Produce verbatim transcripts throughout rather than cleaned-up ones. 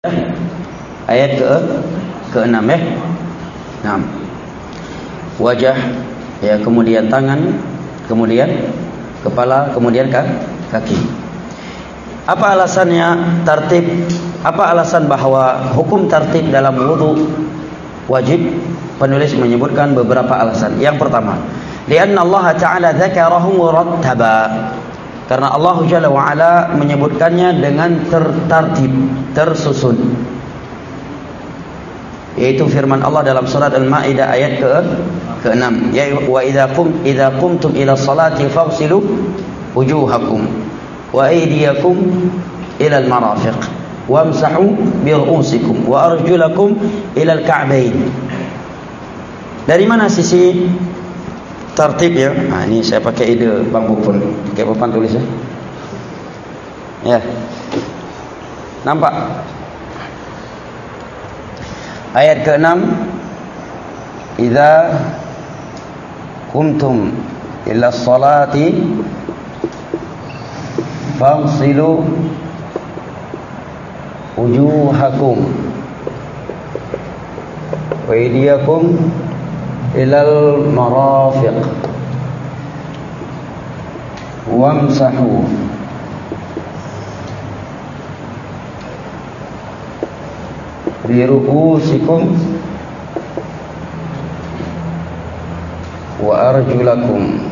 Ayat ke keenam ya. Nah, wajah ya, kemudian tangan, kemudian kepala, kemudian kaki. Apa alasannya tartib? Apa alasan bahwa hukum tartib dalam wudu wajib? Penulis menyebutkan beberapa alasan. Yang pertama, lianna Allah Ta'ala dzakarahu murattaba. Karena Allah Jalla wa Ala menyebutkannya dengan tertartib, tersusun. Yaitu firman Allah dalam surat Al-Maidah ayat ke keenam, ya wa idza qum idza qumtum ila sholati faghsilu wujuhakum wa aydiyakum ila al-marafiq wamsahu bi ru'usikum wa arjulakum ila al-ka'bayn. Dari mana sisi tartib ya? Nah, ini saya pakai ide Bang Bupun. Pakai papan tulis ya. Ya. Nampak? Ayat keenam, idza qumtum ila sholati faghsilu wujuhakum wa aydiyakum ilal marafiq wamsahu bi ru'usikum wa arjulakum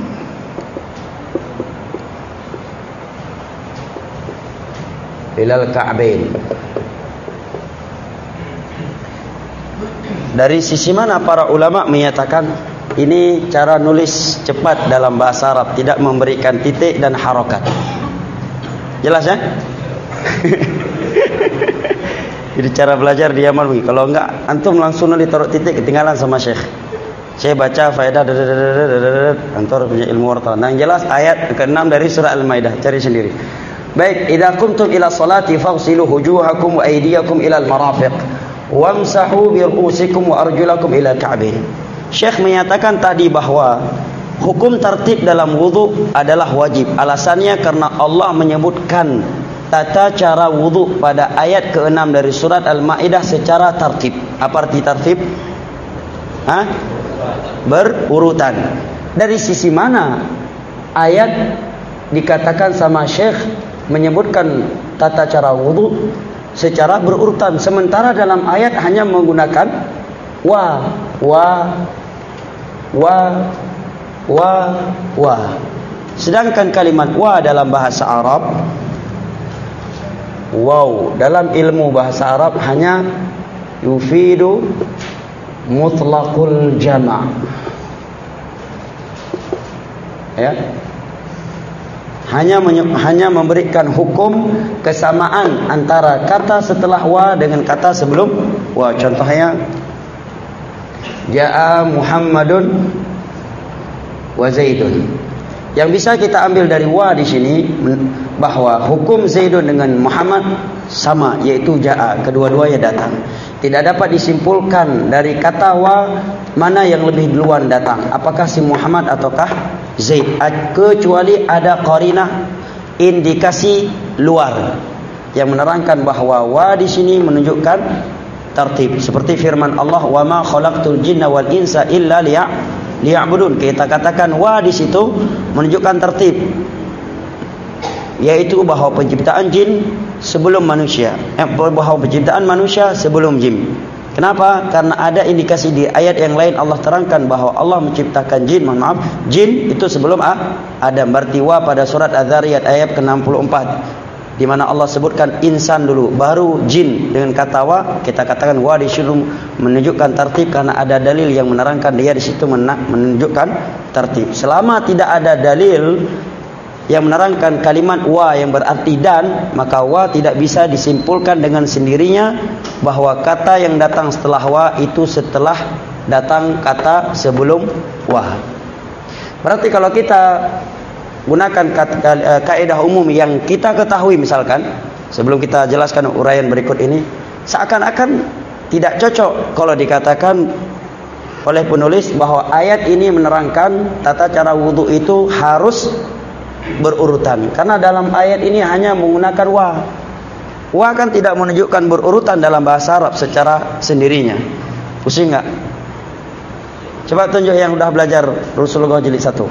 ilal ka'bain. Dari sisi mana para ulama menyatakan ini cara nulis cepat dalam bahasa Arab, tidak memberikan titik dan harokat. Jelas ya? Jadi cara belajar dia malu. Kalau enggak, antum langsung nulis taruh titik, ketinggalan sama syekh. Saya baca faedah antum punya ilmu wartawan. Nah, yang jelas ayat keenam dari surah Al-Maidah, cari sendiri. Baik, idza qumtum ila sholati faghsilu wujuhakum wa aydiyakum ila al-marafiq wamsahu bi ru'usikum wa arjulakum ila ka'bain. Syekh menyatakan tadi bahwa hukum tertib dalam wudu adalah wajib. Alasannya karena Allah menyebutkan tata cara wudu pada ayat keenam dari surat Al-Maidah secara tertib. Apa arti tertib? Hah? Berurutan. Dari sisi mana ayat dikatakan sama Syekh menyebutkan tata cara wudu secara berurutan, sementara dalam ayat hanya menggunakan wa wa wa wa wa. Sedangkan kalimat wa dalam bahasa Arab, wow dalam ilmu bahasa Arab hanya yufidu mutlaqul jama'. Ya. Hanya hanya memberikan hukum kesamaan antara kata setelah wa dengan kata sebelum wa. Contohnya, Ja'a Muhammadun wa Zaidun. Yang bisa kita ambil dari wa di sini bahwa hukum Zaidun dengan Muhammad sama, yaitu Ja'a, kedua-duanya datang. Tidak dapat disimpulkan dari kata wa mana yang lebih duluan datang, apakah si Muhammad ataukah Zaid, kecuali ada qarinah, indikasi luar yang menerangkan bahwa wa di sini menunjukkan tertib. Seperti firman Allah, "Wa ma khalaqtul jinna wal insa illa liya'budun." Kita katakan wa di situ menunjukkan tertib, yaitu bahwa penciptaan jin sebelum manusia, eh, bahwa penciptaan manusia sebelum jin. Kenapa? Karena ada indikasi di ayat yang lain Allah terangkan bahwa Allah menciptakan jin, mohon maaf, jin itu sebelum Adam. Berarti wa pada surat Az-Zariyat ayat ke enam puluh empat, di mana Allah sebutkan insan dulu, baru jin. Dengan kata wa, kita katakan wa di situ menunjukkan tertib karena ada dalil yang menerangkan dia di situ menunjukkan tertib. Selama tidak ada dalil yang menerangkan kalimat wa yang berarti dan, maka wa tidak bisa disimpulkan dengan sendirinya bahwa kata yang datang setelah wa itu setelah datang kata sebelum wa. Berarti kalau kita gunakan kaidah umum yang kita ketahui, misalkan sebelum kita jelaskan uraian berikut ini, seakan-akan tidak cocok kalau dikatakan oleh penulis bahwa ayat ini menerangkan tata cara wudu itu harus berurutan, karena dalam ayat ini hanya menggunakan wa. Wa kan tidak menunjukkan berurutan dalam bahasa Arab secara sendirinya. Pusing nggak? Coba tunjuk yang udah belajar Rasulullah jilid satu.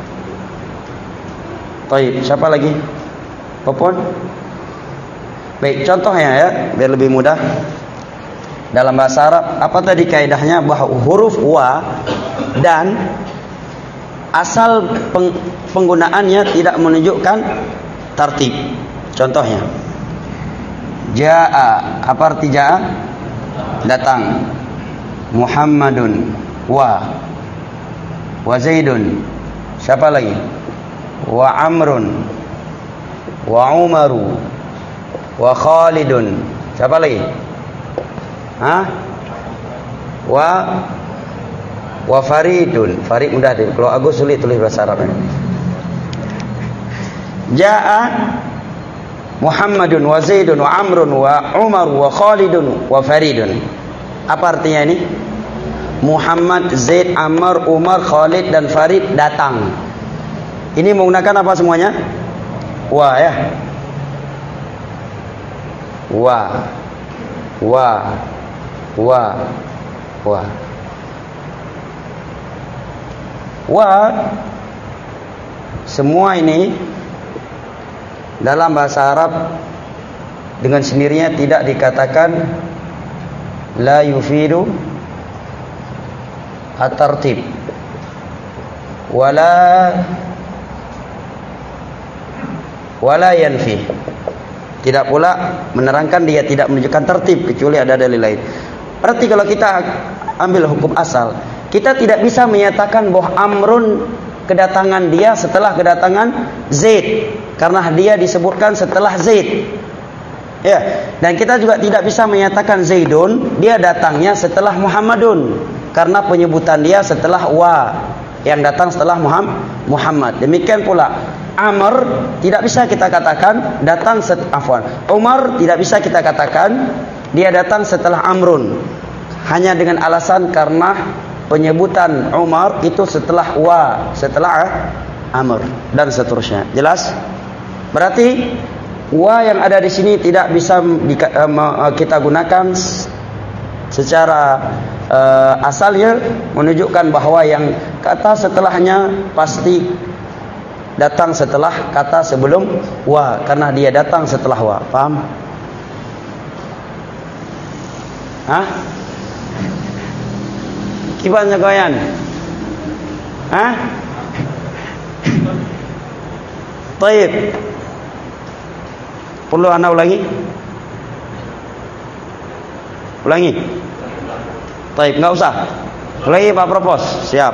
Baik, siapa lagi? Popon? Baik, contohnya ya, biar lebih mudah. Dalam bahasa Arab, apa tadi kaidahnya? Bahwa huruf wa dan asal peng, penggunaannya tidak menunjukkan tartib. Contohnya, Ja'a, apa arti Ja'a? Datang. Muhammadun wa wa Zaidun. Siapa lagi? Wa Amrun wa Umaru wa Khalidun. Siapa lagi? Hah? Wa wa Faridun. Farid mudah deh. Kalau Agus sulit tulis bahasa Arab. Ja'a Muhammadun wa Zaidun wa Amrun wa Umar wa Khalidun wa Faridun. Apa artinya ini? Muhammad, Zaid, Ammar, Umar, Khalid dan Farid datang. Ini menggunakan apa semuanya? Wa ya. Wa. Wa. Wa. Wa. Wa. Semua ini dalam bahasa Arab dengan sendirinya tidak dikatakan la yufidu at-tartib wala wala yanfi. Tidak pula menerangkan dia tidak menunjukkan tertib kecuali ada dalil lain. Berarti kalau kita ambil hukum asal, kita tidak bisa menyatakan bahwa Amrun kedatangan dia setelah kedatangan Zaid, karena dia disebutkan setelah Zaid. Ya, dan kita juga tidak bisa menyatakan Zaidun dia datangnya setelah Muhammadun, karena penyebutan dia setelah wa yang datang setelah Muhammad. Demikian pula Amr tidak bisa kita katakan datang setelah afwan. Umar tidak bisa kita katakan dia datang setelah Amrun, hanya dengan alasan karena penyebutan Umar itu setelah wa, setelah Amr dan seterusnya. Jelas? Berarti wa yang ada di sini tidak bisa kita gunakan secara uh, asalnya menunjukkan bahwa yang kata setelahnya pasti datang setelah kata sebelum wa, karena dia datang setelah wa. Paham? Hah? Kibannya goyan? Hah? Taib. Perlu anda ulangi? Ulangi. Taib, enggak usah. Ulangi Pak Propos. Siap.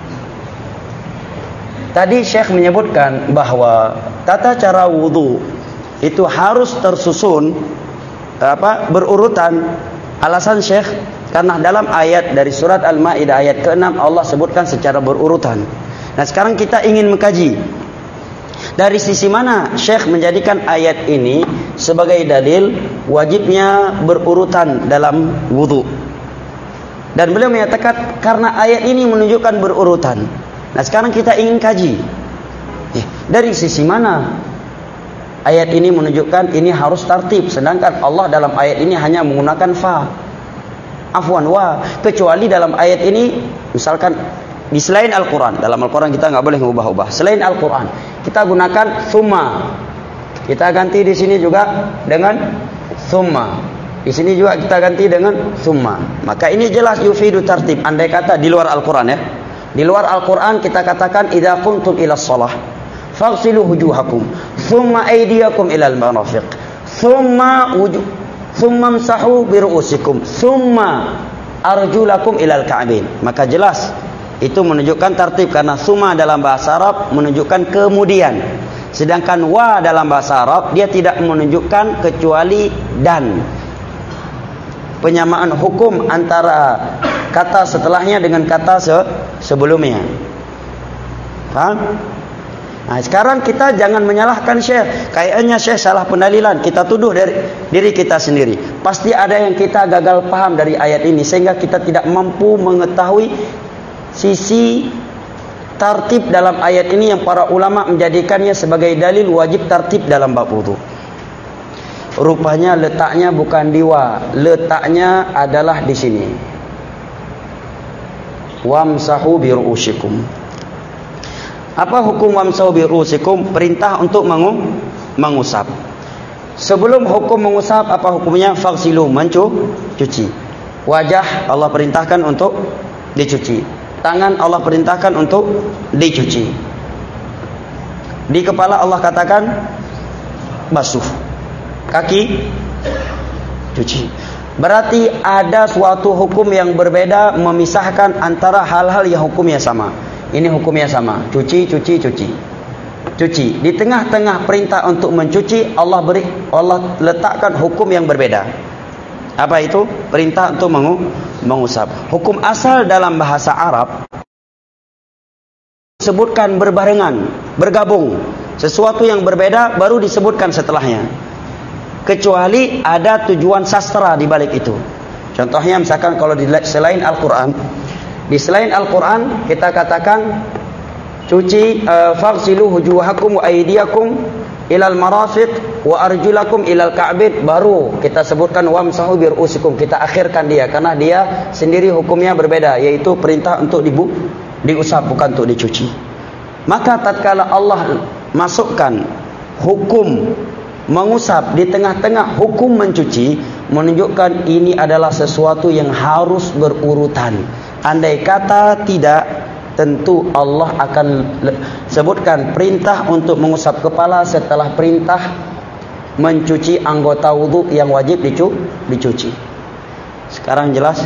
Tadi Syekh menyebutkan bahwa tata cara wudu itu harus tersusun apa berurutan. Alasan Syekh karena dalam ayat dari surat Al-Maidah ayat keenam Allah sebutkan secara berurutan. Nah, sekarang kita ingin mengkaji dari sisi mana Syekh menjadikan ayat ini sebagai dalil wajibnya berurutan dalam wudu. Dan beliau menyatakan karena ayat ini menunjukkan berurutan. Nah, sekarang kita ingin kaji eh, dari sisi mana ayat ini menunjukkan ini harus tartib, sedangkan Allah dalam ayat ini hanya menggunakan fa, afwan wa, kecuali dalam ayat ini misalkan di selain Al-Quran. Dalam Al-Quran kita nggak boleh mengubah-ubah. Selain Al-Quran kita gunakan thumma, kita ganti di sini juga dengan thumma, di sini juga kita ganti dengan thumma. Maka ini jelas yufidu tartib. Andai kata di luar Al-Quran ya, di luar Al-Quran kita katakan idza qumtum ila shalah faghsilu wujuhakum thumma aydiyakum ila al-marafiq thumma wujuh thumma amsahu bi ru'usikum thumma arjulakum ila al-ka'bain. Maka jelas itu menunjukkan tartib, karena thumma dalam bahasa Arab menunjukkan kemudian, sedangkan wa dalam bahasa Arab dia tidak menunjukkan kecuali dan. Penyamaan hukum antara kata setelahnya dengan kata se sebelumnya. Paham? Nah, sekarang kita jangan menyalahkan Syekh. Kayaknya Syekh salah pendalilan. Kita tuduh dari diri kita sendiri. Pasti ada yang kita gagal paham dari ayat ini sehingga kita tidak mampu mengetahui sisi tartib dalam ayat ini yang para ulama menjadikannya sebagai dalil wajib tartib dalam bab wudu. Rupanya letaknya bukan di wa, letaknya adalah di sini. Wamsahu bi ru'usikum. Apa hukum wamsahu bi ru'usikum? Perintah untuk mengu mengusap. Sebelum hukum mengusap, apa hukumnya? Faghsilu, mencuci. Wajah Allah perintahkan untuk dicuci. Tangan Allah perintahkan untuk dicuci. Di kepala Allah katakan basuh. Kaki cuci. Berarti ada suatu hukum yang berbeda memisahkan antara hal-hal yang hukumnya sama. Ini hukumnya sama. Cuci, cuci, cuci. Cuci. Di tengah-tengah perintah untuk mencuci, Allah beri Allah letakkan hukum yang berbeda. Apa itu? Perintah untuk mengu, mengusap. Hukum asal dalam bahasa Arab disebutkan berbarengan, bergabung. Sesuatu yang berbeda baru disebutkan setelahnya. Kecuali ada tujuan sastra di balik itu. Contohnya misalkan kalau di selain Al-Qur'an, di selain Al-Qur'an kita katakan cuci uh, faghsilu wujuhakum wa aydiyakum ilal marafiq wa arjulakum ilal ka'bid, baru kita sebutkan wamsahu bi ru'usikum, kita akhirkan dia karena dia sendiri hukumnya berbeda, yaitu perintah untuk dibu diusap bukan untuk dicuci. Maka tatkala Allah masukkan hukum mengusap di tengah-tengah hukum mencuci, menunjukkan ini adalah sesuatu yang harus berurutan. Andai kata tidak, tentu Allah akan sebutkan perintah untuk mengusap kepala setelah perintah mencuci anggota wudu yang wajib dicu dicuci. Sekarang jelas?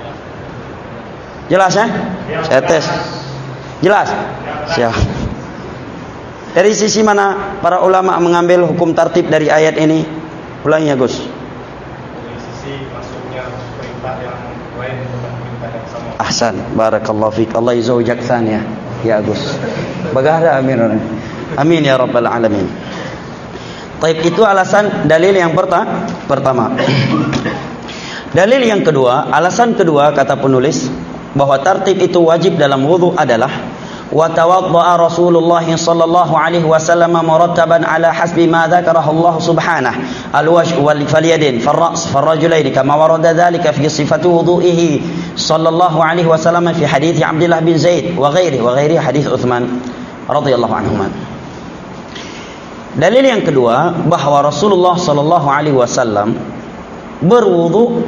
Jelas ya? Saya tes. Jelas? Siap. Dari sisi mana para ulama mengambil hukum tartib dari ayat ini? Ulangi ya Gus. Dari sisi masuknya perintah yang lain bukan perintah yang sama. Ahsan, barakallahu fiik. Allah yuzawjak tsaniyah ya Gus. Bagahra amin. Amin ya rabbal alamin. Baik, itu alasan dalil yang perta pertama. Dalil yang kedua, alasan kedua kata penulis bahwa tartib itu wajib dalam wudu adalah wa tawadda'a Rasulullah sallallahu alaihi wasallam murattaban ala hasbi ma dzakarahu Allah subhanahu al-wajh wal falyadin far-ra's far-rajulaini kama warada dhalika fi sifati wudu'ihi sallallahu alaihi wasallam fi hadits Abdullah bin Zaid wa ghairihi wa ghairi hadits Utsman radhiyallahu anhuma. Dalil yang kedua bahwa Rasulullah sallallahu alaihi wasallam berwudu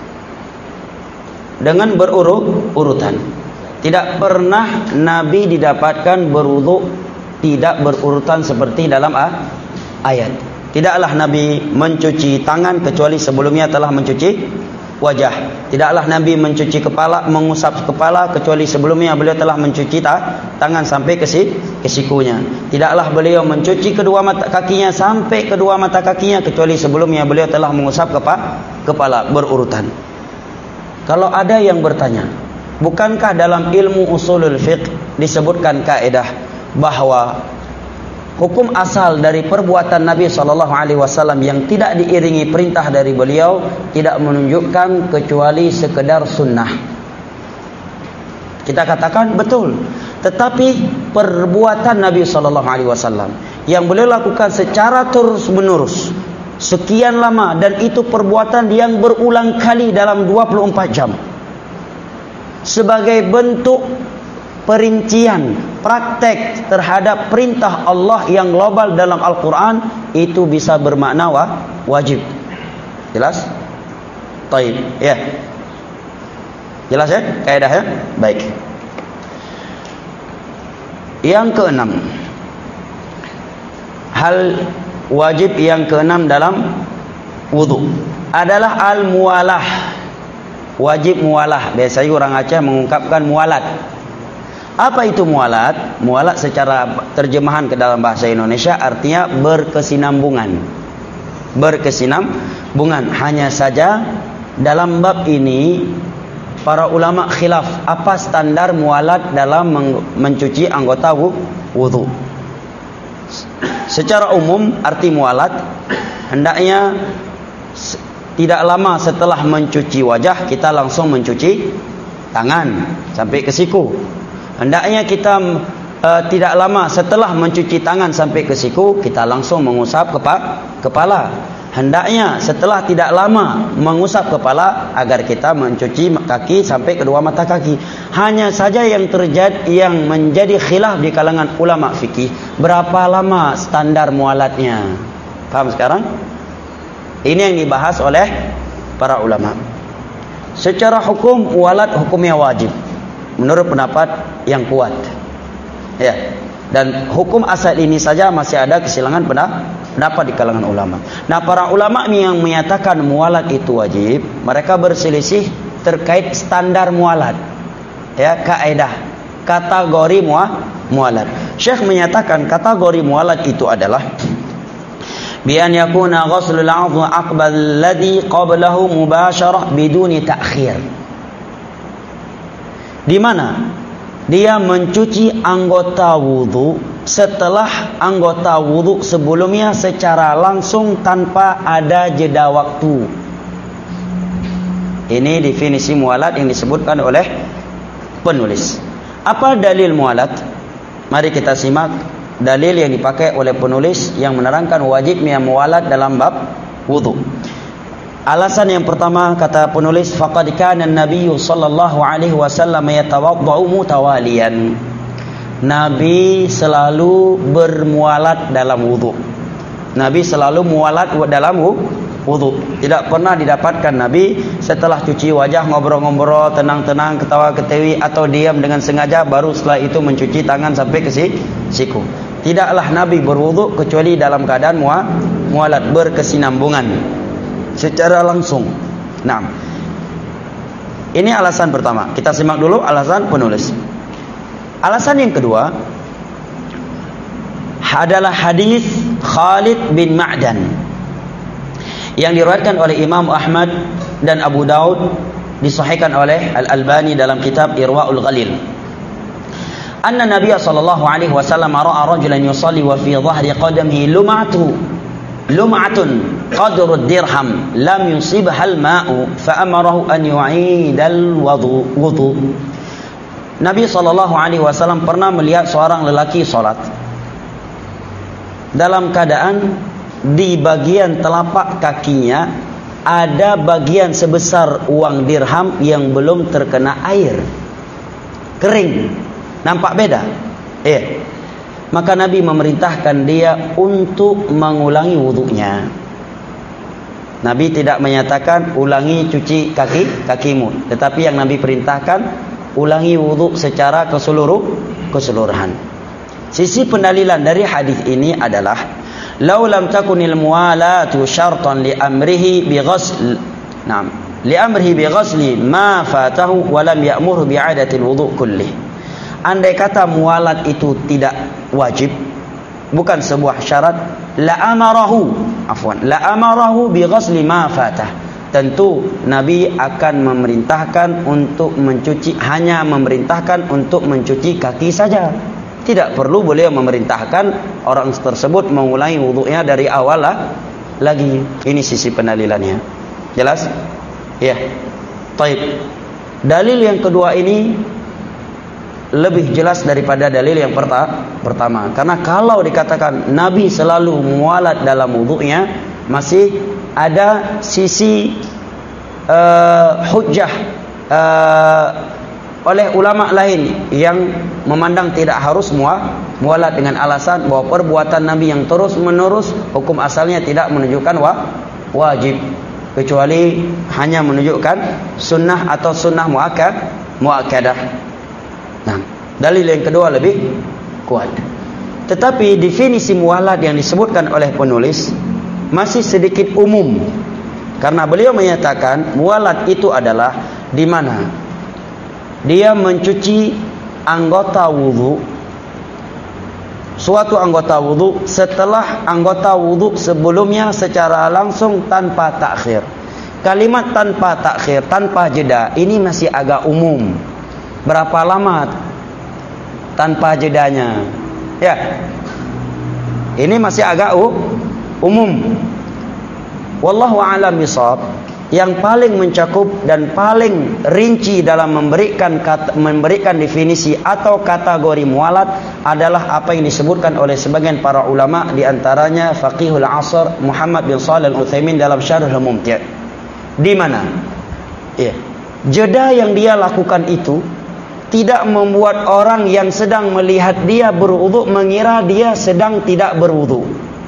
dengan berurut-urutan. Tidak pernah Nabi didapatkan berwudu tidak berurutan seperti dalam ayat. Tidaklah Nabi mencuci tangan kecuali sebelumnya telah mencuci wajah. Tidaklah Nabi mencuci kepala, mengusap kepala kecuali sebelumnya beliau telah mencuci tangan sampai ke sikunya. Tidaklah beliau mencuci kedua mata kakinya sampai kedua mata kakinya kecuali sebelumnya beliau telah mengusap kepala berurutan. Kalau ada yang bertanya, bukankah dalam ilmu usulul fiqh disebutkan kaidah bahwa hukum asal dari perbuatan Nabi shallallahu alaihi wasallam yang tidak diiringi perintah dari beliau tidak menunjukkan kecuali sekedar sunnah? Kita katakan betul. Tetapi perbuatan Nabi shallallahu alaihi wasallam yang beliau lakukan secara terus menerus sekian lama, dan itu perbuatan yang berulang kali dalam dua puluh empat jam, sebagai bentuk perincian praktek terhadap perintah Allah yang global dalam Al-Quran, itu bisa bermakna wajib. Jelas? Taib, ya. Jelas ya? Kaidah ya? Baik. Yang keenam, hal wajib yang keenam dalam wudu adalah al-muwalah. Wajib muwalah. Biasanya orang Aceh mengungkapkan mualat. Apa itu mualat? Mualat secara terjemahan ke dalam bahasa Indonesia artinya berkesinambungan. Berkesinambungan. Hanya saja dalam bab ini para ulama khilaf apa standar mualat dalam mencuci anggota wudu. Secara umum arti mualat hendaknya tidak lama setelah mencuci wajah kita langsung mencuci tangan sampai ke siku. Hendaknya kita uh, tidak lama setelah mencuci tangan sampai ke siku kita langsung mengusap kepa kepala. hendaknya setelah tidak lama mengusap kepala agar kita mencuci kaki sampai kedua mata kaki. Hanya saja yang terjadi yang menjadi khilaf di kalangan ulama fikih, berapa lama standar mualatnya. Paham sekarang? Ini yang dibahas oleh para ulama. Secara hukum mualat hukumnya wajib menurut pendapat yang kuat. Ya. Dan hukum asal ini saja masih ada kesilangan pendapat di kalangan ulama. Nah, para ulama yang menyatakan mualat itu wajib, mereka berselisih terkait standar mualat. Ya, kaidah, kategori mualat. Syekh menyatakan kategori mualat itu adalah bi an yakuna ghuslul 'adh aqbal alladhi qablahu mubasharah biduni ta'khir. Di mana dia mencuci anggota wudu setelah anggota wudu sebelumnya secara langsung tanpa ada jeda waktu. Ini definisi mualat yang disebutkan oleh penulis. Apa dalil mualat? Mari kita simak dalil yang dipakai oleh penulis yang menerangkan wajibnya mualat dalam bab wudu. Alasan yang pertama, kata penulis, faqad kana an-nabiy sallallahu alaihi wasallam yatawaddau mutawaliyan. Nabi selalu bermualat dalam wudu. Nabi selalu mualat dalam wudu. Tidak pernah didapatkan Nabi setelah cuci wajah ngobrol-ngobrol, tenang-tenang, ketawa-ketiwi atau diam dengan sengaja baru setelah itu mencuci tangan sampai ke siku. Tidaklah Nabi berwudu kecuali dalam keadaan mualat, berkesinambungan secara langsung. Nah, ini alasan pertama. Kita simak dulu alasan penulis. Alasan yang kedua adalah hadis Khalid bin Ma'dan yang diriwayatkan oleh Imam Ahmad dan Abu Daud, disahihkan oleh Al-Albani dalam kitab Irwaul Ghalil. Anna Nabiy sallallahu alaihi wasallam ra'a rajulan yusalli wa fi dhahri qadamihi lum'atu lum'atun qadru dirham lam yusibhal ma'u fa amarahu an yu'idal wudu. Nabi sallallahu alaihi wasallam pernah melihat seorang lelaki salat dalam keadaan di bagian telapak kakinya ada bagian sebesar uang dirham yang belum terkena air, kering. Nampak beda? Eh. Maka Nabi memerintahkan dia untuk mengulangi wudunya. Nabi tidak menyatakan ulangi cuci kaki kakimu, tetapi yang Nabi perintahkan ulangi wudu secara keseluruh keseluruhan. Sisi pendalilan dari hadis ini adalah law lam takunil muwalatu syartan li amrihi bi ghusl. Naam, li amrihi bi ghusli ma fatahu wa lam ya'mur bi 'adati al-wudu kullih. Andai kata mualat itu tidak wajib, bukan sebuah syarat, la amarahu afwan la amarahu bi ghusli ma fatah. Tentu Nabi akan memerintahkan untuk mencuci, hanya memerintahkan untuk mencuci kaki saja. Tidak perlu beliau memerintahkan orang tersebut mengulangi wudunya dari awal lah lagi. Ini sisi pendalilannya. Jelas? Ya. Baik. Dalil yang kedua ini lebih jelas daripada dalil yang pertama. Karena kalau dikatakan Nabi selalu mualat dalam wudunya, masih ada sisi uh, hujjah uh, oleh ulama lain yang memandang tidak harus mualat dengan alasan bahwa perbuatan Nabi yang terus menerus hukum asalnya tidak menunjukkan wa, wajib, kecuali hanya menunjukkan sunnah atau sunnah muakkad muakkadah. Nah, dalil yang kedua lebih kuat. Tetapi definisi mualat yang disebutkan oleh penulis masih sedikit umum. Karena beliau menyatakan mualat itu adalah di mana dia mencuci anggota wudu, suatu anggota wudu setelah anggota wudu sebelumnya secara langsung tanpa takhir. Kalimat tanpa takhir, tanpa jeda, ini masih agak umum. Berapa lama tanpa jedanya? Ya, ini masih agak uh, umum. Wallahu a'lam bishawab. yang paling mencakup dan paling rinci dalam memberikan kata, memberikan definisi atau kategori mualat adalah apa yang disebutkan oleh sebagian para ulama, di antaranya Faqihul Asr Muhammad bin Shalih Al-Utsaimin dalam Syarhul Mumti', di mana ya, jeda yang dia lakukan itu tidak membuat orang yang sedang melihat dia berwudu mengira dia sedang tidak berwudu.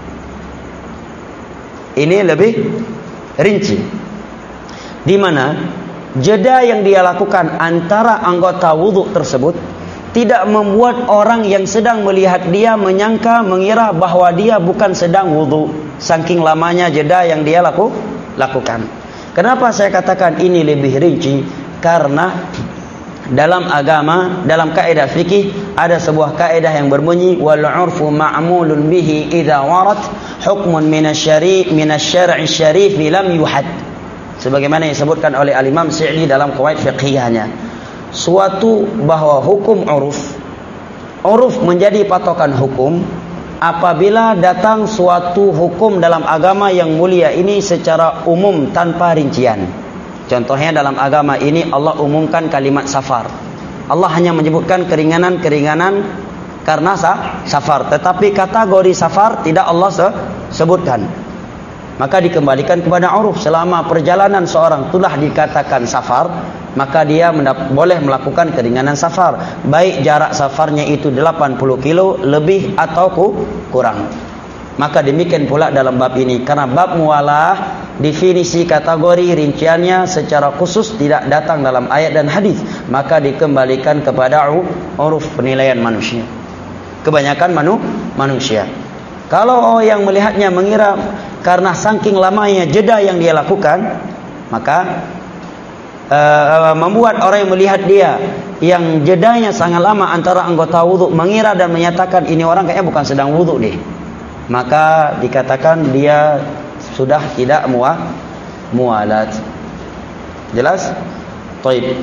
Ini lebih rinci, di mana jeda yang dia lakukan antara anggota wudu tersebut tidak membuat orang yang sedang melihat dia menyangka mengira bahwa dia bukan sedang wudu, saking lamanya jeda yang dia laku, lakukan. Kenapa saya katakan ini lebih rinci? Karena dalam agama, dalam kaidah fikih ada sebuah kaidah yang berbunyi wal 'urfu ma'mulun bihi idza warat hukmun minasyari' minasyar'i syarif lam yuhad. Sebagaimana yang disebutkan oleh Al-Imam Sa'di dalam qawaid fiqhiyahnya, suatu bahwa hukum uruf uruf menjadi patokan hukum apabila datang suatu hukum dalam agama yang mulia ini secara umum tanpa rincian. Contohnya dalam agama ini Allah umumkan kalimat safar. Allah hanya menyebutkan keringanan-keringanan karena safar, tetapi kategori safar tidak Allah sebutkan. Maka dikembalikan kepada uruf. Selama perjalanan seorang telah dikatakan safar, maka dia boleh melakukan keringanan safar, baik jarak safarnya itu delapan puluh kilo lebih atau kurang. Maka demikian pula dalam bab ini, karena bab mualah definisi kategori rinciannya secara khusus tidak datang dalam ayat dan hadis, maka dikembalikan kepada uruf penilaian manusia, kebanyakan manu, manusia. Kalau yang melihatnya mengira karena saking lamanya jeda yang dia lakukan, maka uh, membuat orang yang melihat dia yang jedanya sangat lama antara anggota wudu mengira dan menyatakan ini orang kayaknya bukan sedang wudu deh, maka dikatakan dia sudah tidak muah, mualat. Jelas? Taib.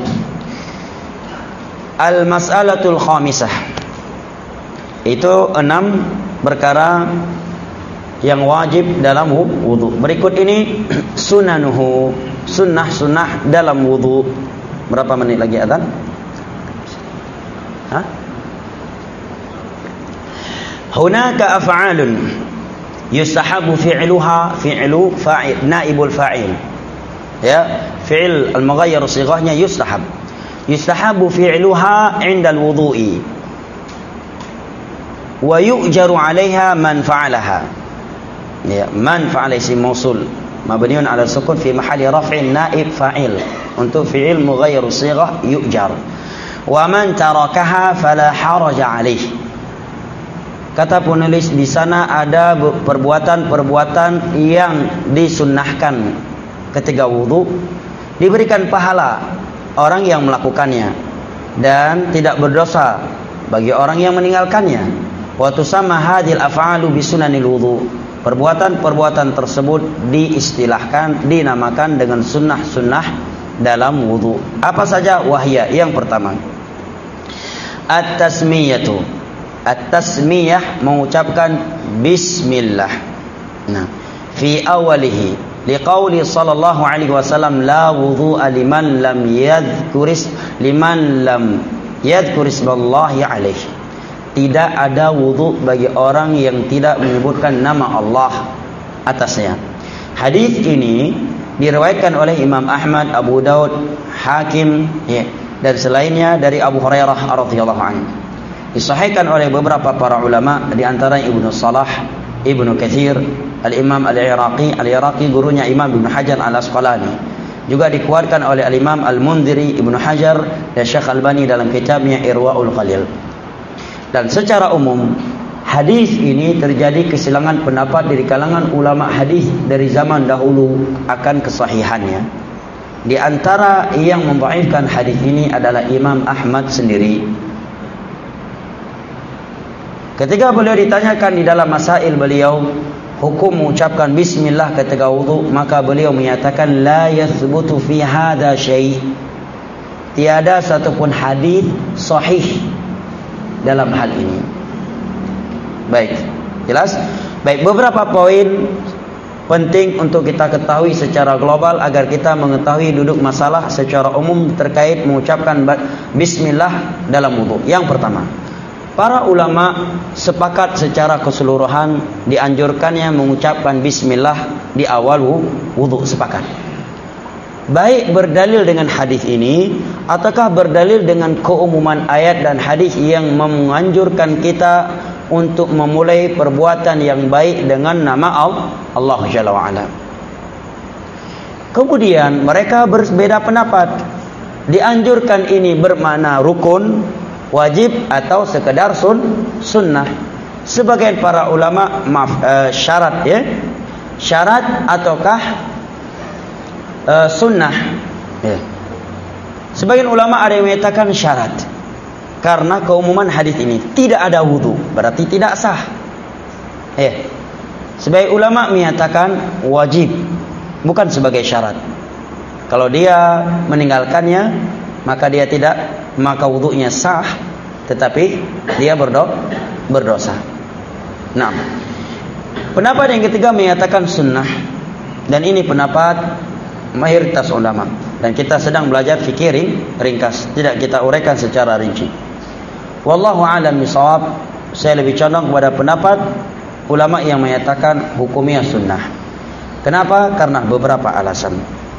Al-mas'alatul khamisah, itu enam perkara yang wajib dalam wudu. Berikut ini sunanuhu, sunnah-sunnah dalam wudu. Berapa menit lagi adzan? Hah? Hunaka af'alun yustahabu fi'luha fi'lu fa'il naibul fa'il. Ya, fi'il al-mughayyir sighahnya yustahab. Yustahabu fi'luha 'inda al-wudu'i wa yu'jaru 'alayha man fa'alaha. Ya, man fa'ala isim mausul mabniun 'ala sukun fi mahalli raf'in naib fa'il. Untuk fi'il mughayyir sighah yu'jar. Wa man tarakaha fala haraja 'alayhi. Kata penulis di sana ada perbuatan-perbuatan yang disunnahkan ketika wudu, diberikan pahala orang yang melakukannya dan tidak berdosa bagi orang yang meninggalkannya. Wa tusamma hadhil af'alu bisunanil wudu. Perbuatan-perbuatan tersebut diistilahkan, dinamakan dengan sunnah-sunnah dalam wudu. Apa saja? Wahya, yang pertama, at-tasmiyatu. At-tasmiyah, mengucapkan bismillah. Nah, fi awalihi liqauli sallallahu alaihi wasallam la wudhu'a liman lam yadhkuris liman lam yadhkuris billahi alaihi. Tidak ada wudu bagi orang yang tidak menyebutkan nama Allah atasnya. Hadis ini diriwayatkan oleh Imam Ahmad, Abu Daud, Hakim, ya, dan selainnya dari Abu Hurairah radhiyallahu anhu. Disahihkan oleh beberapa para ulama, di antara Ibnu Salah, Ibnu Katsir, Al-Imam Al-Iraqi, Al-Iraqi gurunya Imam Ibnu Hajar Al-Asqalani. Juga dikuatkan oleh Al-Imam Al-Mundhiri, Ibnu Hajar, dan Syekh Albani dalam kitabnya Irwaul Ghalil. Dan secara umum hadis ini terjadi kesilangan pendapat dari kalangan ulama hadis dari zaman dahulu akan kesahihannya. Di antara yang mendhaifkan hadis ini adalah Imam Ahmad sendiri. Ketika beliau ditanyakan di dalam masail beliau hukum mengucapkan bismillah ketika wudu, maka beliau menyatakan la yathbutu fi hadza syai'. Tiada satupun hadis sahih dalam hal ini. Baik, jelas? Baik, beberapa poin penting untuk kita ketahui secara global agar kita mengetahui duduk masalah secara umum terkait mengucapkan bismillah dalam wudu. Yang pertama, para ulama sepakat secara keseluruhan dianjurkannya mengucapkan bismillah di awal wudu, sepakat. Baik berdalil dengan hadis ini ataukah berdalil dengan keumuman ayat dan hadis yang menganjurkan kita untuk memulai perbuatan yang baik dengan nama Allah Jalla wa Ala. Kemudian mereka berbeda pendapat. Dianjurkan ini bermakna rukun, wajib atau sekedar sun, sunnah. Sebagian para ulama maaf uh, syarat ya. Syarat ataukah uh, sunnah ya. Sebagian ulama ada yang menyatakan syarat karena keumuman hadis ini. Tidak ada wudu berarti tidak sah ya. Sebagian ulama menyatakan wajib, bukan sebagai syarat. Kalau dia meninggalkannya maka dia tidak, maka wudunya sah, tetapi dia berdo, berdosa. Nah, pendapat yang ketiga menyatakan sunnah, dan ini pendapat mayoritas ulama. Dan kita sedang belajar fikih ringkas, tidak kita uraikan secara rinci. Wallahu a'lam bishawab. Saya lebih condong kepada pendapat ulama yang menyatakan hukumnya sunnah. Kenapa? Karena beberapa alasan.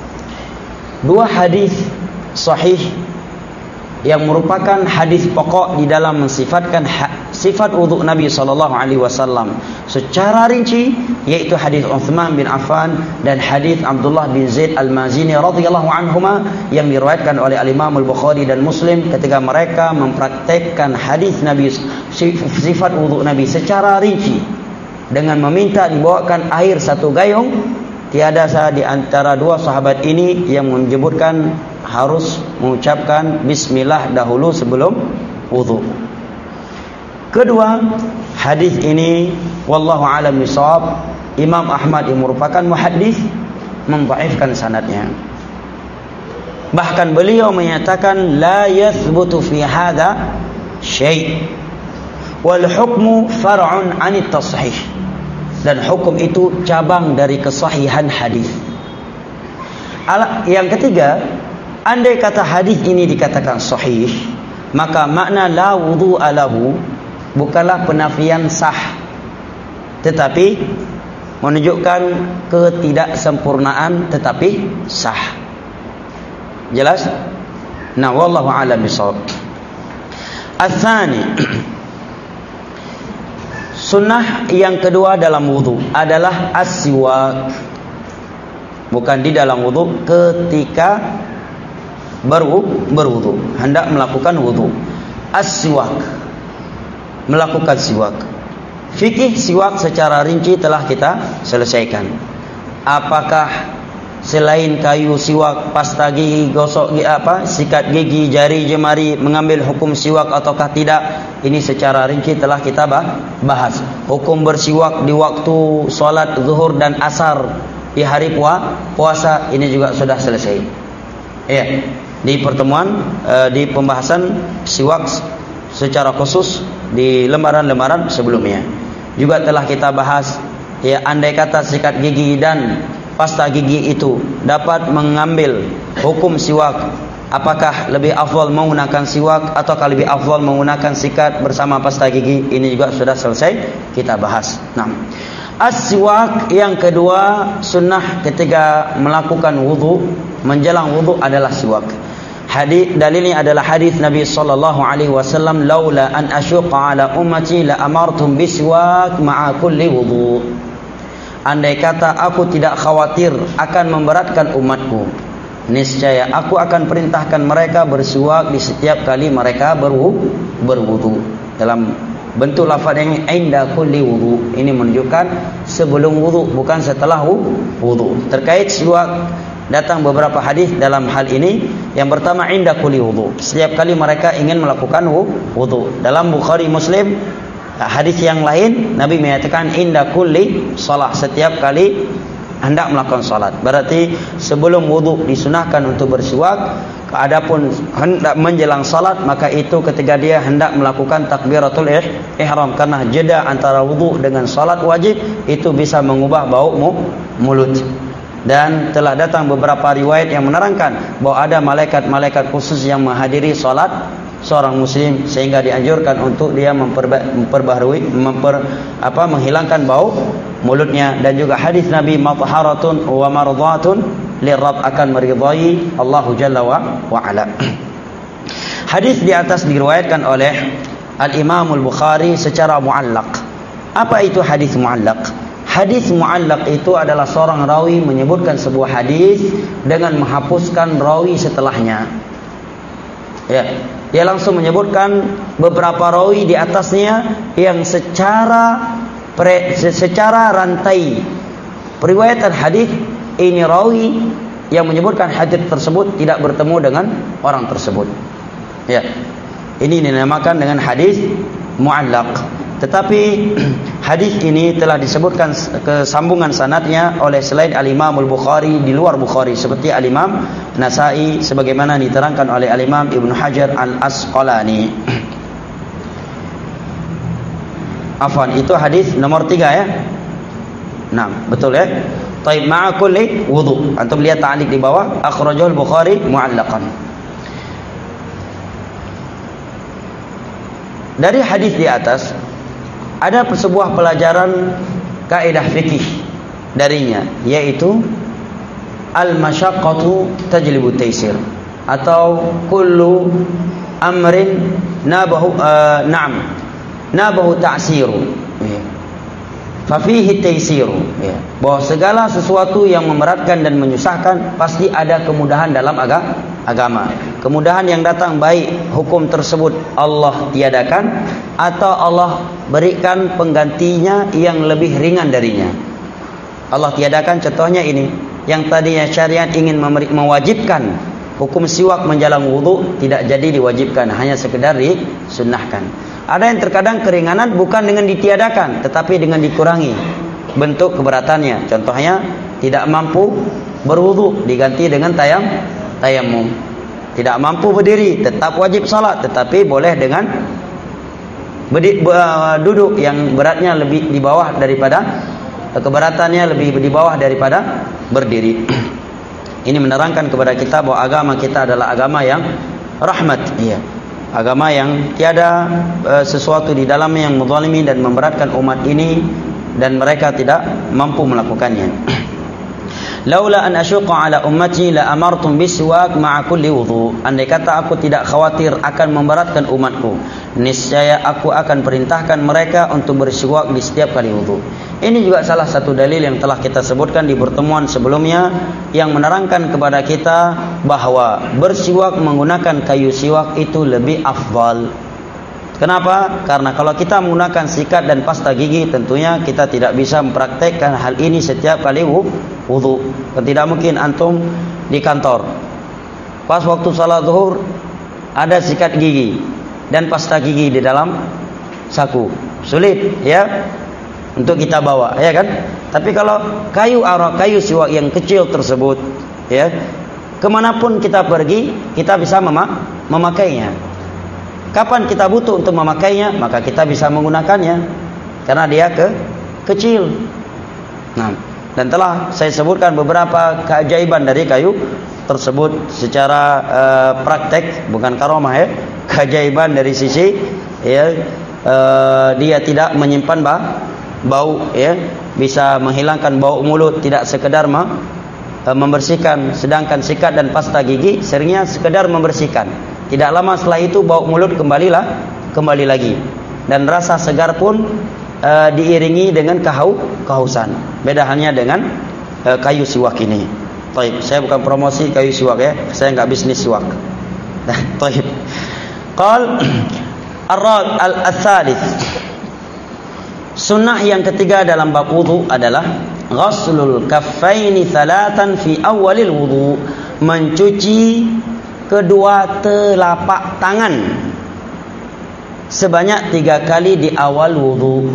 Dua hadis sahih yang merupakan hadis pokok di dalam mensifatkan sifat wudhu Nabi sallallahu alaihi wasallam secara rinci, yaitu hadis Utsman bin Affan dan hadis Abdullah bin Zaid Al-Mazini radhiyallahu anhuma yang diriwayatkan oleh Al-Imam Al-Bukhari dan Muslim ketika mereka mempraktekkan hadis Nabi, sifat wudhu Nabi secara rinci dengan meminta dibawakan air satu gayung. Tiada sah di antara dua sahabat ini yang menyebutkan harus mengucapkan bismillah dahulu sebelum wudu. Kedua, hadis ini wallahu a'lam bishawab, Imam Ahmad yang merupakan muhaddis mendhaifkan sanadnya. Bahkan beliau menyatakan la yathbutu fi hadha syai' wal hukmu far'un 'anit tashih. Dan hukum itu cabang dari kesahihan hadis. Yang ketiga, andai kata hadis ini dikatakan sahih, maka makna la wudu'a lahu bukanlah penafian sah, tetapi menunjukkan ketidaksempurnaan tetapi sah. Jelas? Nah, wallahu a'lam bishawab. Ats-tsani, sunnah yang kedua dalam wudu adalah as-siwak. Bukan di dalam wudu, ketika berwudu, hendak melakukan wudu. As-siwak, melakukan siwak. Fikih siwak secara rinci telah kita selesaikan. Apakah selain kayu siwak, pasta gigi, gosok gigi, apa, sikat gigi, jari jemari mengambil hukum siwak ataukah tidak? Ini secara rinci telah kita bahas. Hukum bersiwak di waktu solat zuhur dan asar di hari puasa ini juga sudah selesai. Ya, di pertemuan eh, di pembahasan siwak secara khusus di lembaran-lembaran sebelumnya juga telah kita bahas. Ya, andai kata sikat gigi dan pasta gigi itu dapat mengambil hukum siwak, apakah lebih afdal menggunakan siwak ataukah lebih afdal menggunakan sikat bersama pasta gigi? Ini juga sudah selesai kita bahas. Nah, as-siwak yang kedua sunnah ketika melakukan wudu, menjelang wudu adalah siwak. Hadis dalilnya adalah hadis Nabi sallallahu alaihi wasallam, laula an asyqa ala ummati la amartum biswak ma'a kulli wudu. Andai kata aku tidak khawatir akan memberatkan umatku, niscaya aku akan perintahkan mereka bersiwak di setiap kali mereka berwudu. Dalam bentuk lafaz yang inda kulli wudu, ini menunjukkan sebelum wudu, bukan setelah wudu. Terkait siwak datang beberapa hadis dalam hal ini. Yang pertama inda kulli wudu, setiap kali mereka ingin melakukan wudu. Dalam Bukhari Muslim hadis yang lain Nabi menyatakan inda kulli shalah, setiap kali hendak melakukan salat. Berarti sebelum wudu disunahkan untuk bersiwak. Adapun hendak menjelang salat, maka itu ketika dia hendak melakukan takbiratul ihram, karena jeda antara wudu dengan salat wajib itu bisa mengubah bau mulut. Dan telah datang beberapa riwayat yang menerangkan bahwa ada malaikat-malaikat khusus yang menghadiri salat seorang muslim, sehingga dianjurkan untuk dia memperba- memperbaharui memper, apa, menghilangkan bau mulutnya. Dan juga hadis Nabi, mathaharatun wa mardhatun lirab, akan meridai Allah Jalla wa, wa ala. Hadis di atas diriwayatkan oleh Al-Imam Al-Bukhari secara muallaq. Apa itu hadis muallaq? Hadis muallaq itu adalah seorang rawi menyebutkan sebuah hadis dengan menghapuskan rawi setelahnya. Ya, dia langsung menyebutkan beberapa rawi di atasnya yang secara pre, secara rantai periwayatan hadis ini, rawi yang menyebutkan hadis tersebut tidak bertemu dengan orang tersebut. Ya, ini dinamakan dengan hadis muallaq. Tetapi hadis ini telah disebutkan kesambungan sanadnya oleh selain Al-Imam Al-Bukhari di luar Bukhari, seperti Al-Imam Nasai, sebagaimana diterangkan oleh Al-Imam Ibnu Hajar Al-Asqalani. Afwan, itu hadis nomor tiga ya. Nah, betul ya. Taib, ma'a kulli wudu. Antum lihat ta'liq di bawah, akhrajul Bukhari mu'allaqan. Dari hadis di atas ada sebuah pelajaran kaidah fikih darinya, yaitu al-masyaqqatu tajlibu taysir, atau kullu amrin nabahu uh, na'am nabahu ta'siru, fafihi taysiru, ya, bahwa segala sesuatu yang memberatkan dan menyusahkan pasti ada kemudahan dalam aga, agama. Kemudahan yang datang baik hukum tersebut Allah tiadakan atau Allah berikan penggantinya yang lebih ringan darinya. Allah tiadakan, contohnya ini, yang tadinya syariat ingin memberi, mewajibkan hukum siwak menjelang wudu, tidak jadi diwajibkan, hanya sekedar disunnahkan. Ada yang terkadang keringanan bukan dengan ditiadakan, tetapi dengan dikurangi bentuk keberatannya. Contohnya tidak mampu berwudu diganti dengan tayam tayamum. Tidak mampu berdiri tetap wajib salat, tetapi boleh dengan berdiri, duduk yang beratnya lebih di bawah daripada keberatannya lebih di bawah daripada berdiri. Ini menerangkan kepada kita bahwa agama kita adalah agama yang rahmat. Iya. Agama yang tiada uh, sesuatu di dalamnya yang menzalimi dan memberatkan umat ini, dan mereka tidak mampu melakukannya. Laula an asyqa ala ummati la amartum bisiwak ma'a kulli wudu. Andai kata aku tidak khawatir akan memberatkan umatku, niscaya aku akan perintahkan mereka untuk bersiwak di setiap kali wudu. Ini juga salah satu dalil yang telah kita sebutkan di pertemuan sebelumnya, yang menerangkan kepada kita bahwa bersiwak menggunakan kayu siwak itu lebih afdal. Kenapa? Karena kalau kita menggunakan sikat dan pasta gigi, tentunya kita tidak bisa mempraktekkan hal ini setiap kali wudu. Tidak mungkin antum di kantor pas waktu salat zuhur ada sikat gigi dan pasta gigi di dalam saku. Sulit ya untuk kita bawa, ya kan? Tapi kalau kayu arak, kayu siwak yang kecil tersebut, ya, kemanapun kita pergi, kita bisa mema- memakainya. Kapan kita butuh untuk memakainya, maka kita bisa menggunakannya, karena dia ke kecil. Nah, dan telah saya sebutkan beberapa keajaiban dari kayu tersebut secara uh, praktek, bukan karomah ya. Keajaiban dari sisi, ya, uh, dia tidak menyimpan bah bau, ya, bisa menghilangkan bau mulut, tidak sekedar ma, e, membersihkan. Sedangkan sikat dan pasta gigi seringnya sekedar membersihkan, tidak lama setelah itu bau mulut kembalilah kembali lagi, dan rasa segar pun e, diiringi dengan kehau kehausan. Beda halnya dengan e, kayu siwak ini. Taib, saya bukan promosi kayu siwak ya, saya enggak bisnis siwak. Nah, taib. Qal al-thalith, sunnah yang ketiga dalam bab wudu adalah ghaslul kaffaini thalatan fi awalil wudu, mencuci kedua telapak tangan sebanyak tiga kali di awal wudu.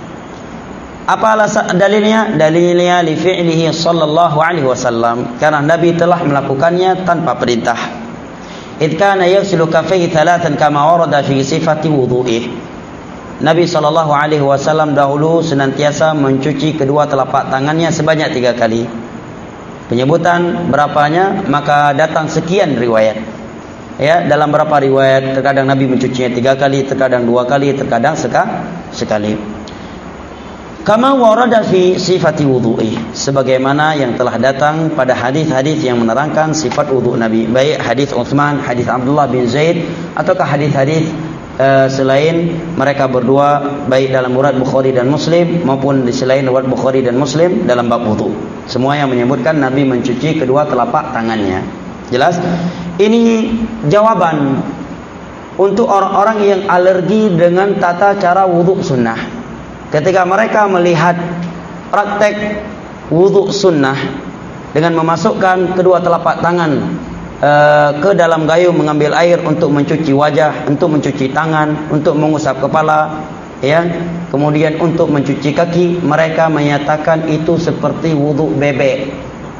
Apa alasan dalilnya? Dalilnya li fi'lihi sallallahu alaihi wasallam, karena Nabi telah melakukannya tanpa perintah. id kana yaghsilu kaffayhi thalathan kama warada fi sifati wudhu'ih. Nabi sallallahu alaihi wasallam dahulu senantiasa mencuci kedua telapak tangannya sebanyak tiga kali. Penyebutan berapanya maka datang sekian riwayat. Ya, dalam berapa riwayat terkadang Nabi mencucinya tiga kali, terkadang dua kali, terkadang seka, sekali. Kama warada fi sifati wudhu'i, sebagaimana yang telah datang pada hadis-hadis yang menerangkan sifat wudhu Nabi, baik hadis Utsman, hadis Abdullah bin Zaid, ataukah hadis-hadis uh, selain mereka berdua, baik dalam riwayat Bukhari dan Muslim maupun di selain riwayat Bukhari dan Muslim dalam bab wudhu. Semua yang menyebutkan Nabi mencuci kedua telapak tangannya. Jelas? Ini jawaban untuk orang-orang yang alergi dengan tata cara wudhu sunnah. Ketika mereka melihat praktek wudhu sunnah dengan memasukkan kedua telapak tangan uh, ke dalam gayung mengambil air untuk mencuci wajah, untuk mencuci tangan, untuk mengusap kepala, ya, kemudian untuk mencuci kaki, mereka menyatakan itu seperti wudhu bebek.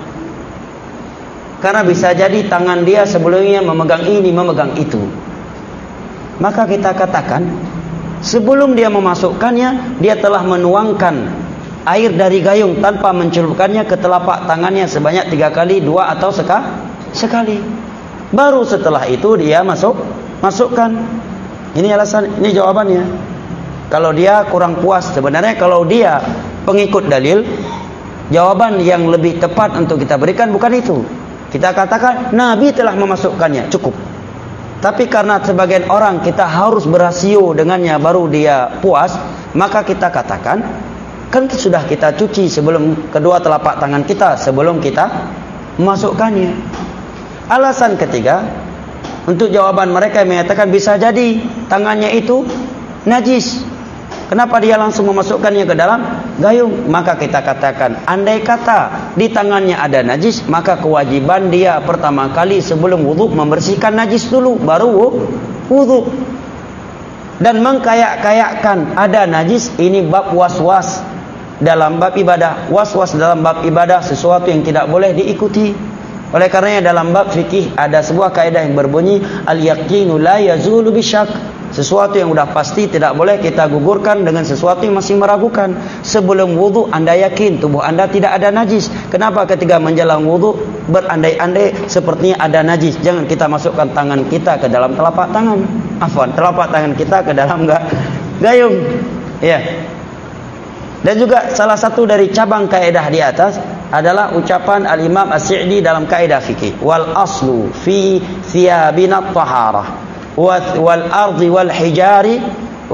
Karena bisa jadi tangan dia sebelumnya memegang ini, memegang itu. Maka kita katakan, sebelum dia memasukkannya, dia telah menuangkan air dari gayung tanpa mencelupkannya ke telapak tangannya sebanyak tiga kali, dua atau seka, sekali. Baru setelah itu dia masuk, masukkan. Ini alasan, ini jawabannya. Kalau dia kurang puas, sebenarnya kalau dia pengikut dalil, jawaban yang lebih tepat untuk kita berikan bukan itu. Kita katakan Nabi telah memasukkannya, cukup. Tapi karena sebagian orang kita harus berasio dengannya baru dia puas, maka kita katakan, kan sudah kita cuci sebelum kedua telapak tangan kita, sebelum kita memasukkannya. Alasan ketiga, untuk jawaban mereka yang menyatakan bisa jadi tangannya itu najis, kenapa dia langsung memasukkannya ke dalam gayung? Maka kita katakan, andai kata di tangannya ada najis, maka kewajiban dia pertama kali sebelum wudhu membersihkan najis dulu, baru wudhu. Dan mengkayak-kayakkan ada najis, ini bab was-was dalam bab ibadah. Was-was dalam bab ibadah sesuatu yang tidak boleh diikuti. Oleh karenanya dalam bab fikih ada sebuah kaidah yang berbunyi, al-yaqinu la yazulu bisyak. Sesuatu yang sudah pasti tidak boleh kita gugurkan dengan sesuatu yang masih meragukan. Sebelum wudhu anda yakin tubuh anda tidak ada najis. Kenapa ketika menjelang wudhu berandai-andai sepertinya ada najis? Jangan kita masukkan tangan kita ke dalam telapak tangan. Afwan, telapak tangan kita ke dalam enggak gayung. Ya. Dan juga salah satu dari cabang kaidah di atas adalah ucapan Al-Imam As-Sa'di dalam kaidah fikih. Wal aslu fi thiyabina taharah. wal ardi wal hijari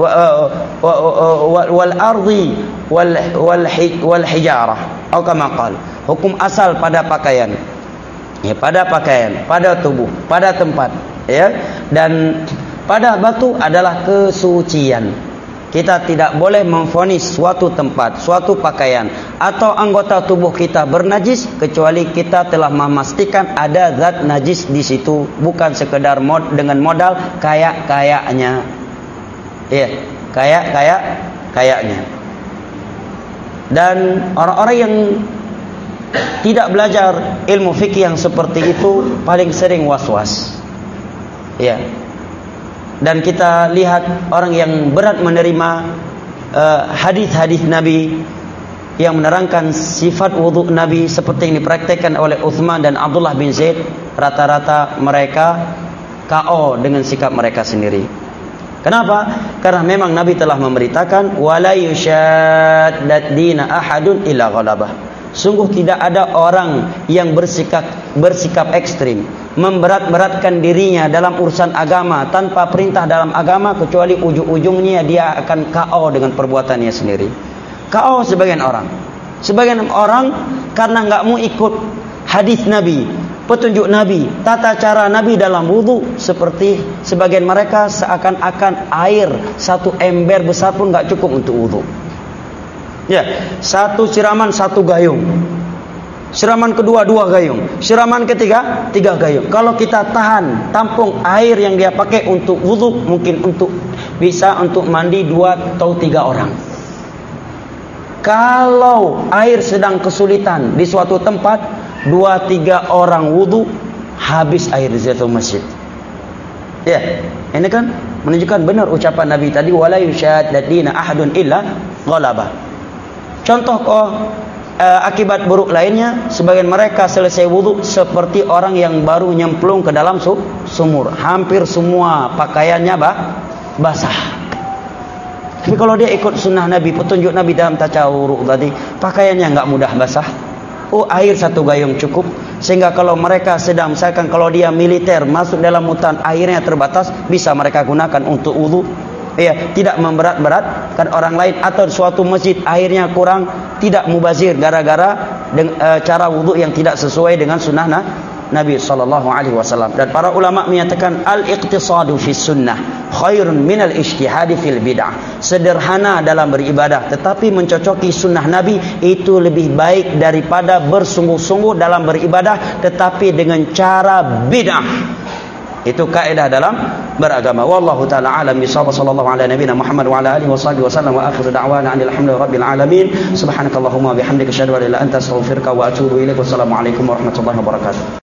wal ardi wal wal wal hijarah atau kama qala, hukum asal pada pakaian, ya, pada pakaian, pada tubuh, pada tempat, ya, dan pada batu adalah kesucian. Kita tidak boleh memvonis suatu tempat, suatu pakaian atau anggota tubuh kita bernajis kecuali kita telah memastikan ada zat najis di situ, bukan sekedar mod dengan modal kayak-kayaknya. Ya, kayak-kayak kayaknya. Dan orang-orang yang tidak belajar ilmu fikih yang seperti itu paling sering was-was. Ya. Dan kita lihat orang yang berat menerima uh, hadis-hadis Nabi yang menerangkan sifat wudhu Nabi seperti yang dipraktekkan oleh Utsman dan Abdullah bin Zaid, rata-rata mereka K O dengan sikap mereka sendiri. Kenapa? Karena memang Nabi telah memberitakan wala yushaddat dina ahadun illa ghalabah. Sungguh tidak ada orang yang bersikap bersikap ekstrim, memberat-beratkan dirinya dalam urusan agama tanpa perintah dalam agama kecuali ujung-ujungnya dia akan K O dengan perbuatannya sendiri. K O sebagian orang. Sebagian orang karena enggak mau ikut hadis Nabi, petunjuk Nabi, tata cara Nabi dalam wudu, seperti sebagian mereka seakan-akan air satu ember besar pun enggak cukup untuk wudu. Ya, satu siraman satu gayung. Siraman kedua dua gayung. Siraman ketiga tiga gayung. Kalau kita tahan tampung air yang dia pakai untuk wudu, mungkin untuk bisa untuk mandi dua atau tiga orang. Kalau air sedang kesulitan di suatu tempat, dua tiga orang wudu, habis air di satu masjid. Ya, ini kan menunjukkan benar ucapan Nabi tadi, wala yushaddatina ahadun illa ghalaba. Contoh oh, eh, akibat buruk lainnya, sebagian mereka selesai wudu seperti orang yang baru nyemplung ke dalam su sumur. Hampir semua pakaiannya bah, basah. Tapi kalau dia ikut sunnah Nabi, petunjuk Nabi dalam tacawuru tadi, pakaiannya nggak mudah basah. Oh, air satu gayung cukup. Sehingga kalau mereka sedang, misalkan kalau dia militer masuk dalam hutan, airnya terbatas, bisa mereka gunakan untuk wudu. Ya, tidak memberat-beratkan orang lain. Atau suatu masjid airnya kurang, tidak mubazir gara-gara e, cara wudu yang tidak sesuai dengan sunnah nah, Nabi sallallahu alaihi wasallam. Dan para ulama menyatakan al-iqtisadu fi sunnah khairun minal ijtihadi fil bid'ah. Sederhana dalam beribadah tetapi mencocoki sunnah Nabi itu lebih baik daripada bersungguh-sungguh dalam beribadah tetapi dengan cara bid'ah. Itu kaidah dalam beragama. Wallahu taala alam bisawab. Sallallahu ala nabiyina Muhammad wa ala alihi washabihi wasallam wa akhiru da'wana alhamdulillahi rabbil alamin. Subhanakallahumma wa bihamdika asyhadu an la ilaha illa anta astaghfiruka wa atubu ilaik. Wassalamu alaikum warahmatullahi wabarakatuh.